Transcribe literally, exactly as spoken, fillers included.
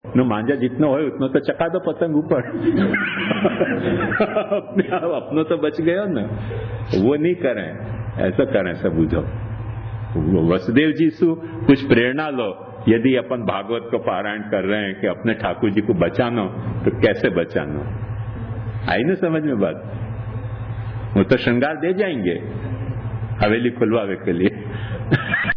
નો માંજા जितनो હોય उतनो तो चका दो पतंग ऊपर अपने आप अपनो तो बच गयो ना, वो नहीं करें, ऐसा करें सब बुझो। वसुदेव जी से कुछ प्रेरणा लो, यदि अपन भागवत को पारायण कर रहे हैं कि अपने ठाकुर जी को बचाना, तो कैसे बचाना, आई ना समझ में बात? वो तो श्रृंगार दे जाएंगे हवेली खुलवावे के लिए।